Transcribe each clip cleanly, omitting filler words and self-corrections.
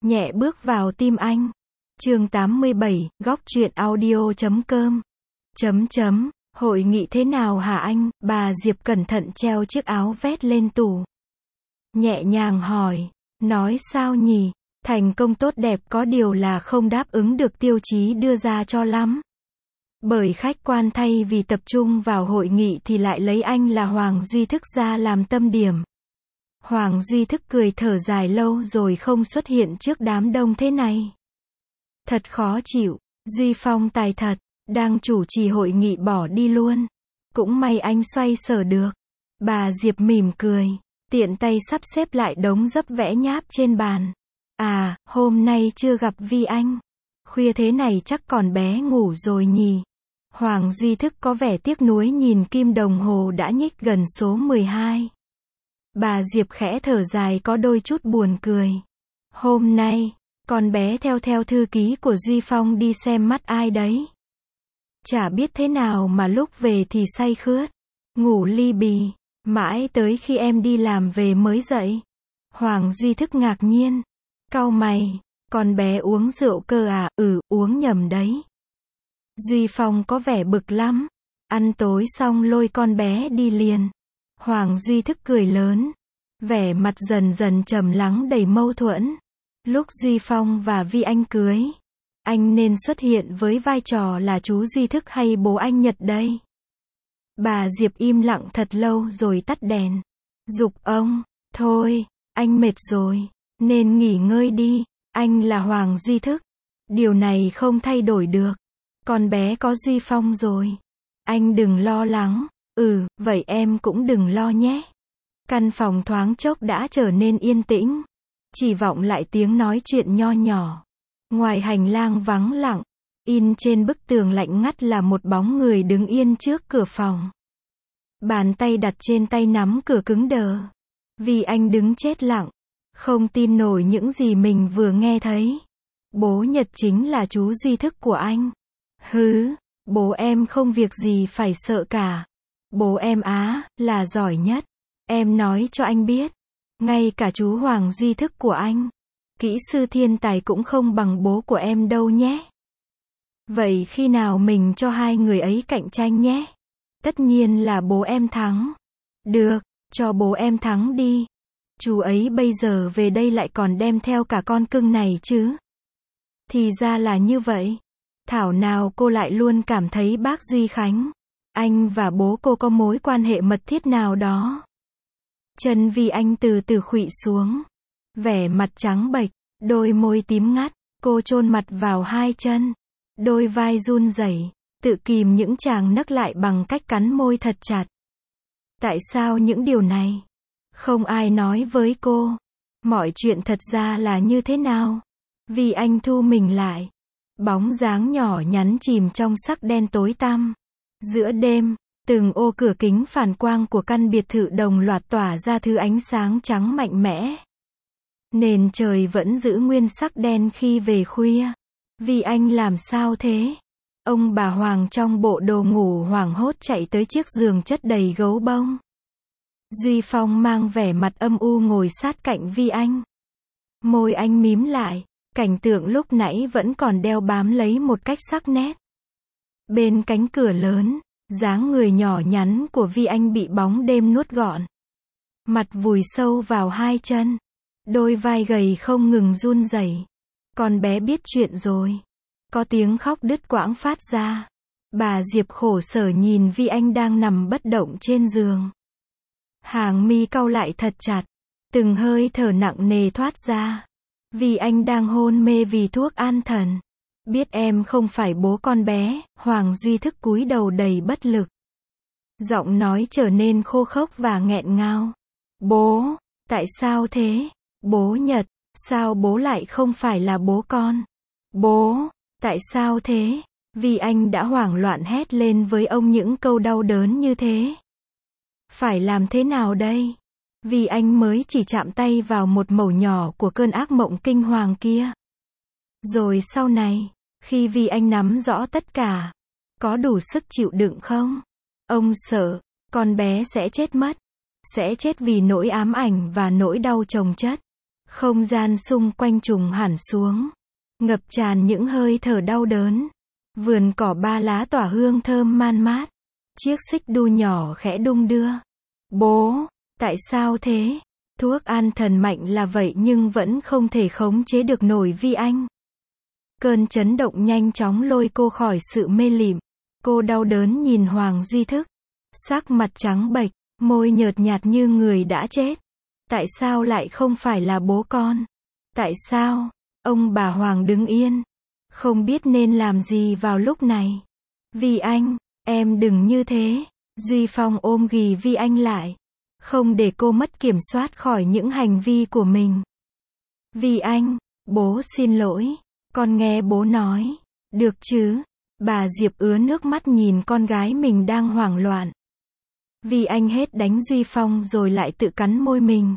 nhẹ bước vào tim anh. Chương 87, góc truyện audio.com. Hội nghị thế nào hả anh? Bà Diệp cẩn thận treo chiếc áo vest lên tủ. Nhẹ nhàng hỏi, nói sao nhỉ? Thành công tốt đẹp có điều là không đáp ứng được tiêu chí đưa ra cho lắm. Bởi khách quan thay vì tập trung vào hội nghị thì lại lấy anh là Hoàng Duy Thức ra làm tâm điểm. Hoàng Duy Thức cười thở dài lâu rồi không xuất hiện trước đám đông thế này. Thật khó chịu, Duy Phong tài thật, đang chủ trì hội nghị bỏ đi luôn. Cũng may anh xoay sở được. Bà Diệp mỉm cười, tiện tay sắp xếp lại đống dấp vẽ nháp trên bàn. À, hôm nay chưa gặp Vi anh. Khuya thế này chắc còn bé ngủ rồi nhỉ. Hoàng Duy Thức có vẻ tiếc nuối nhìn kim đồng hồ đã nhích gần số 12. Bà Diệp khẽ thở dài có đôi chút buồn cười. Hôm nay, con bé theo thư ký của Duy Phong đi xem mắt ai đấy. Chả biết thế nào mà lúc về thì say khướt, ngủ li bì, mãi tới khi em đi làm về mới dậy. Hoàng Duy Thức ngạc nhiên, cau mày, con bé uống rượu cơ à? Uống nhầm đấy. Duy Phong có vẻ bực lắm, ăn tối xong lôi con bé đi liền. Hoàng Duy Thức cười lớn, vẻ mặt dần dần trầm lắng đầy mâu thuẫn. Lúc Duy Phong và Vi anh cưới, anh nên xuất hiện với vai trò là chú Duy Thức hay bố anh Nhật đây? Bà Diệp im lặng thật lâu rồi tắt đèn. Giục ông, thôi, anh mệt rồi, nên nghỉ ngơi đi, anh là Hoàng Duy Thức. Điều này không thay đổi được. Con bé có Duy Phong rồi. Anh đừng lo lắng. Vậy em cũng đừng lo nhé. Căn phòng thoáng chốc đã trở nên yên tĩnh. Chỉ vọng lại tiếng nói chuyện nho nhỏ. Ngoài hành lang vắng lặng, in trên bức tường lạnh ngắt là một bóng người đứng yên trước cửa phòng. Bàn tay đặt trên tay nắm cửa cứng đờ. Vì anh đứng chết lặng, không tin nổi những gì mình vừa nghe thấy. Bố Nhật chính là chú Duy Thức của anh. Bố em không việc gì phải sợ cả. Bố em là giỏi nhất. Em nói cho anh biết, ngay cả chú Hoàng Duy Thức của anh, kỹ sư thiên tài cũng không bằng bố của em đâu nhé. Vậy khi nào mình cho hai người ấy cạnh tranh nhé? Tất nhiên là bố em thắng. Được, cho bố em thắng đi. Chú ấy bây giờ về đây lại còn đem theo cả con cưng này chứ. Thì ra là như vậy. Thảo nào cô lại luôn cảm thấy bác Duy Khánh, anh và bố cô có mối quan hệ mật thiết nào đó. Chân Vi anh từ từ khuỵu xuống, vẻ mặt trắng bệch, đôi môi tím ngắt, cô chôn mặt vào hai chân, đôi vai run rẩy, tự kìm những tràng nấc lại bằng cách cắn môi thật chặt. Tại sao những điều này không ai nói với cô? Mọi chuyện thật ra là như thế nào? Vi anh thu mình lại, bóng dáng nhỏ nhắn chìm trong sắc đen tối tăm. Giữa đêm, từng ô cửa kính phản quang của căn biệt thự đồng loạt tỏa ra thứ ánh sáng trắng mạnh mẽ. Nền trời vẫn giữ nguyên sắc đen khi về khuya. Vì anh làm sao thế? Ông bà Hoàng trong bộ đồ ngủ hoảng hốt chạy tới chiếc giường chất đầy gấu bông. Duy Phong mang vẻ mặt âm u ngồi sát cạnh Vi anh. Môi anh mím lại, cảnh tượng lúc nãy vẫn còn đeo bám lấy một cách sắc nét. Bên cánh cửa lớn, dáng người nhỏ nhắn của Vi anh bị bóng đêm nuốt gọn. Mặt vùi sâu vào hai chân. Đôi vai gầy không ngừng run rẩy. Con bé biết chuyện rồi. Có tiếng khóc đứt quãng phát ra. Bà Diệp khổ sở nhìn Vi anh đang nằm bất động trên giường. Hàng mi cau lại thật chặt. Từng hơi thở nặng nề thoát ra. Vi anh đang hôn mê vì thuốc an thần. Biết em không phải bố con bé, Hoàng Duy Thức cúi đầu đầy bất lực. Giọng nói trở nên khô khốc và nghẹn ngào. Bố, tại sao thế? Bố Nhật, sao bố lại không phải là bố con? Bố, tại sao thế? Vì anh đã hoảng loạn hét lên với ông những câu đau đớn như thế. Phải làm thế nào đây? Vì anh mới chỉ chạm tay vào một mẩu nhỏ của cơn ác mộng kinh hoàng kia. Rồi sau này, khi vì anh nắm rõ tất cả, có đủ sức chịu đựng không? Ông sợ, con bé sẽ chết mất. Sẽ chết vì nỗi ám ảnh và nỗi đau chồng chất. Không gian xung quanh trùng hẳn xuống, ngập tràn những hơi thở đau đớn. Vườn cỏ ba lá tỏa hương thơm man mát. Chiếc xích đu nhỏ khẽ đung đưa. Bố, tại sao thế? Thuốc an thần mạnh là vậy nhưng vẫn không thể khống chế được nổi Vi Anh. Cơn chấn động nhanh chóng lôi cô khỏi sự mê lịm. Cô đau đớn nhìn Hoàng Duy Thức. Sắc mặt trắng bệch, môi nhợt nhạt như người đã chết. Tại sao lại không phải là bố con? Tại sao? Ông bà Hoàng đứng yên, không biết nên làm gì vào lúc này. Vi Anh, em đừng như thế. Duy Phong ôm ghì Vi Anh lại, không để cô mất kiểm soát khỏi những hành vi của mình. Vi Anh, bố xin lỗi, con nghe bố nói, được chứ? Bà Diệp ứa nước mắt nhìn con gái mình đang hoảng loạn. Vi Anh hết đánh Duy Phong rồi lại tự cắn môi mình.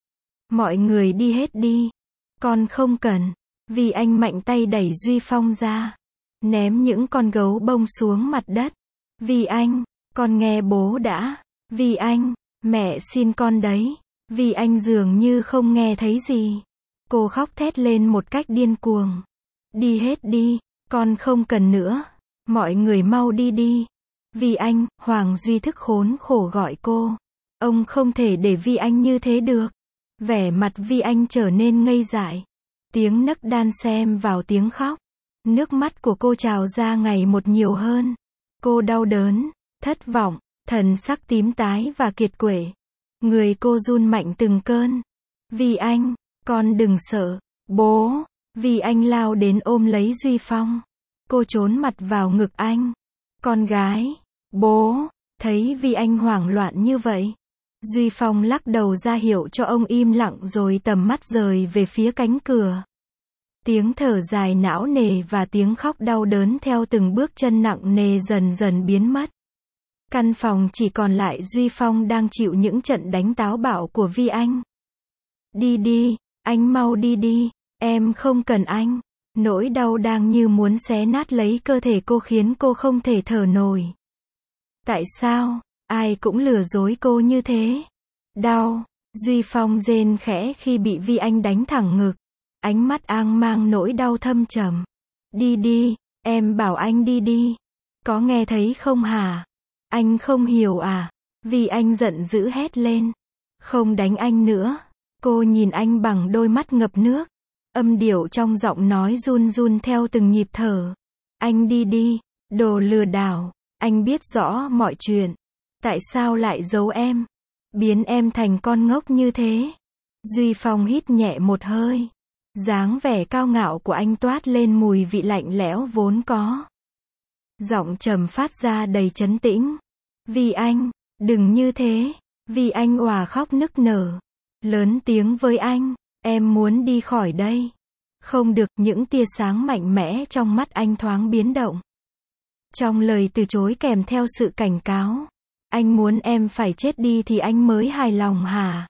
Mọi người đi hết đi, con không cần. Vi Anh mạnh tay đẩy Duy Phong ra, ném những con gấu bông xuống mặt đất. Vi Anh, con nghe bố đã. Vi Anh, mẹ xin con đấy. Vi Anh dường như không nghe thấy gì. Cô khóc thét lên một cách điên cuồng. Đi hết đi, con không cần nữa. Mọi người mau đi đi. Vi Anh, Hoàng Duy Thức khốn khổ gọi cô. Ông không thể để Vi Anh như thế được. Vẻ mặt Vi Anh trở nên ngây dại. Tiếng nấc đan xen vào tiếng khóc. Nước mắt của cô trào ra ngày một nhiều hơn. Cô đau đớn, thất vọng, thần sắc tím tái và kiệt quệ. Người cô run mạnh từng cơn. Vi Anh, con đừng sợ. Bố. Vi Anh lao đến ôm lấy Duy Phong. Cô trốn mặt vào ngực anh. Con gái. Bố. Thấy Vi Anh hoảng loạn như vậy, Duy Phong lắc đầu ra hiệu cho ông im lặng rồi tầm mắt rời về phía cánh cửa. Tiếng thở dài não nề và tiếng khóc đau đớn theo từng bước chân nặng nề dần dần biến mất. Căn phòng chỉ còn lại Duy Phong đang chịu những trận đánh táo bạo của Vi Anh. Đi đi, anh mau đi đi, em không cần anh. Nỗi đau đang như muốn xé nát lấy cơ thể cô khiến cô không thể thở nổi. Tại sao? Ai cũng lừa dối cô như thế. Đau. Duy Phong rên khẽ khi bị Vi Anh đánh thẳng ngực. Ánh mắt ang mang nỗi đau thâm trầm. Đi đi, em bảo anh đi đi. Có nghe thấy không hả? Anh không hiểu à? Vi Anh giận dữ hét lên. Không đánh anh nữa. Cô nhìn anh bằng đôi mắt ngập nước. Âm điệu trong giọng nói run run theo từng nhịp thở. Anh đi đi, đồ lừa đảo. Anh biết rõ mọi chuyện. Tại sao lại giấu em? Biến em thành con ngốc như thế? Duy Phong hít nhẹ một hơi. Dáng vẻ cao ngạo của anh toát lên mùi vị lạnh lẽo vốn có. Giọng trầm phát ra đầy trấn tĩnh. Vi Anh, đừng như thế. Vi Anh òa khóc nức nở. Lớn tiếng với anh, em muốn đi khỏi đây. Không được. Những tia sáng mạnh mẽ trong mắt anh thoáng biến động. Trong lời từ chối kèm theo sự cảnh cáo. Anh muốn em phải chết đi thì anh mới hài lòng hả?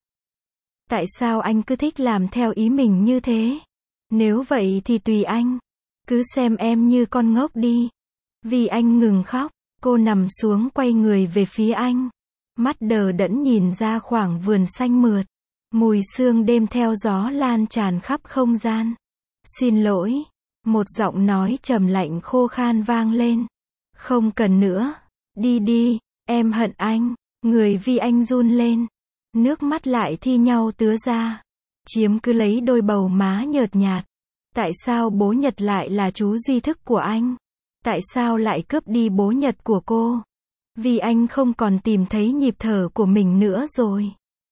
Tại sao anh cứ thích làm theo ý mình như thế? Nếu vậy thì tùy anh. Cứ xem em như con ngốc đi. Vi Anh ngừng khóc, cô nằm xuống quay người về phía anh. Mắt đờ đẫn nhìn ra khoảng vườn xanh mượt. Mùi sương đêm theo gió lan tràn khắp không gian. Xin lỗi. Một giọng nói trầm lạnh khô khan vang lên. Không cần nữa. Đi đi, em hận anh. Người Vi Anh run lên. Nước mắt lại thi nhau tứa ra. Chiếm cứ lấy đôi bầu má nhợt nhạt. Tại sao bố Nhật lại là chú duy thức của anh? Tại sao lại cướp đi bố Nhật của cô? Vi Anh không còn tìm thấy nhịp thở của mình nữa rồi.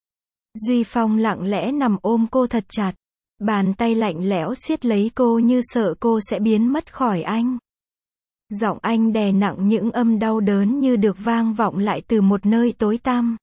Duy Phong lặng lẽ nằm ôm cô thật chặt. Bàn tay lạnh lẽo siết lấy cô như sợ cô sẽ biến mất khỏi anh. Giọng anh đè nặng những âm đau đớn như được vang vọng lại từ một nơi tối tăm.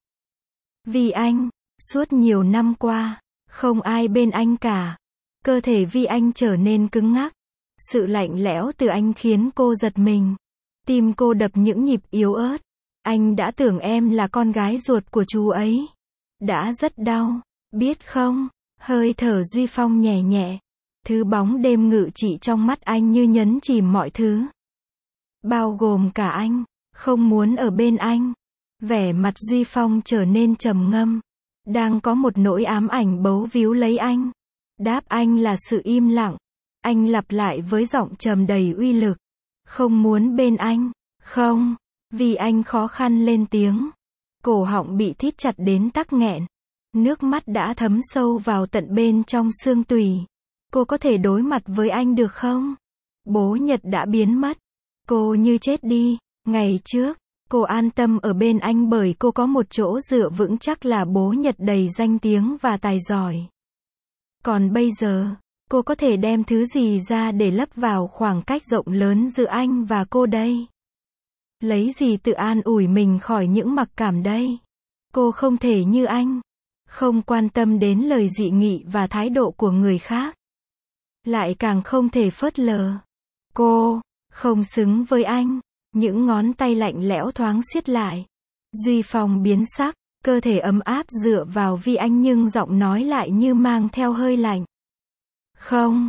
Vi Anh, suốt nhiều năm qua, không ai bên anh cả. Cơ thể Vi Anh trở nên cứng ngắc. Sự lạnh lẽo từ anh khiến cô giật mình. Tim cô đập những nhịp yếu ớt. Anh đã tưởng em là con gái ruột của chú ấy. Đã rất đau, biết không? Hơi thở Duy Phong nhẹ nhẹ. Thứ bóng đêm ngự trị trong mắt anh như nhấn chìm mọi thứ. Bao gồm cả anh. Không muốn ở bên anh. Vẻ mặt Duy Phong trở nên trầm ngâm. Đang có một nỗi ám ảnh bấu víu lấy anh. Đáp anh là sự im lặng. Anh lặp lại với giọng trầm đầy uy lực. Không muốn bên anh. Không. Vi Anh khó khăn lên tiếng. Cổ họng bị thít chặt đến tắc nghẹn. Nước mắt đã thấm sâu vào tận bên trong xương tủy. Cô có thể đối mặt với anh được không? Bố Nhật đã biến mất. Cô như chết đi. Ngày trước, cô an tâm ở bên anh bởi cô có một chỗ dựa vững chắc là bố Nhật đầy danh tiếng và tài giỏi. Còn bây giờ, cô có thể đem thứ gì ra để lấp vào khoảng cách rộng lớn giữa anh và cô đây? Lấy gì tự an ủi mình khỏi những mặc cảm đây? Cô không thể như anh. Không quan tâm đến lời dị nghị và thái độ của người khác. Lại càng không thể phớt lờ. Cô không xứng với anh. Những ngón tay lạnh lẽo thoáng siết lại. Duy Phong biến sắc, cơ thể ấm áp dựa vào Vi Anh nhưng giọng nói lại như mang theo hơi lạnh. Không,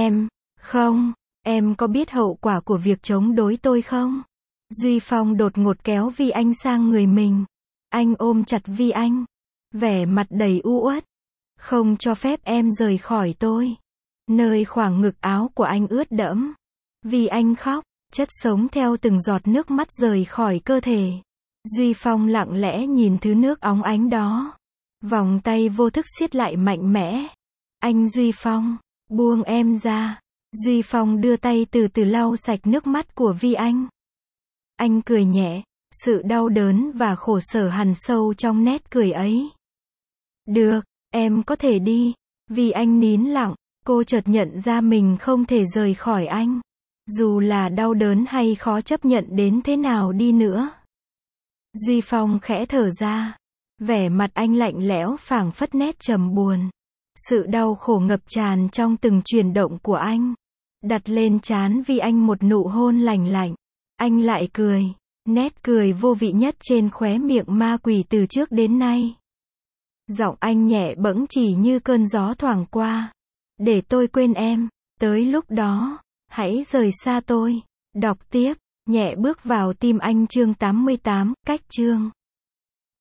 em có biết hậu quả của việc chống đối tôi không? Duy Phong đột ngột kéo Vi Anh sang người mình. Anh ôm chặt Vi Anh. Vẻ mặt đầy u uất. Không cho phép em rời khỏi tôi. Nơi khoảng ngực áo của anh ướt đẫm. Vi Anh khóc. Chất sống theo từng giọt nước mắt rời khỏi cơ thể. Duy Phong lặng lẽ nhìn thứ nước óng ánh đó. Vòng tay vô thức siết lại mạnh mẽ. Anh Duy Phong, buông em ra. Duy Phong đưa tay từ từ lau sạch nước mắt của Vi Anh. Anh cười nhẹ, sự đau đớn và khổ sở hằn sâu trong nét cười ấy. Được, em có thể đi. Vi Anh nín lặng, cô chợt nhận ra mình không thể rời khỏi anh. Dù là đau đớn hay khó chấp nhận đến thế nào đi nữa. Duy Phong khẽ thở ra. Vẻ mặt anh lạnh lẽo phảng phất nét trầm buồn. Sự đau khổ ngập tràn trong từng chuyển động của anh. Đặt lên trán Vi Anh một nụ hôn lành lạnh. Anh lại cười. Nét cười vô vị nhất trên khóe miệng ma quỷ từ trước đến nay. Giọng anh nhẹ bẫng chỉ như cơn gió thoảng qua. Để tôi quên em. Tới lúc đó, hãy rời xa tôi. Đọc tiếp. Nhẹ bước vào tim anh chương 88, cách chương.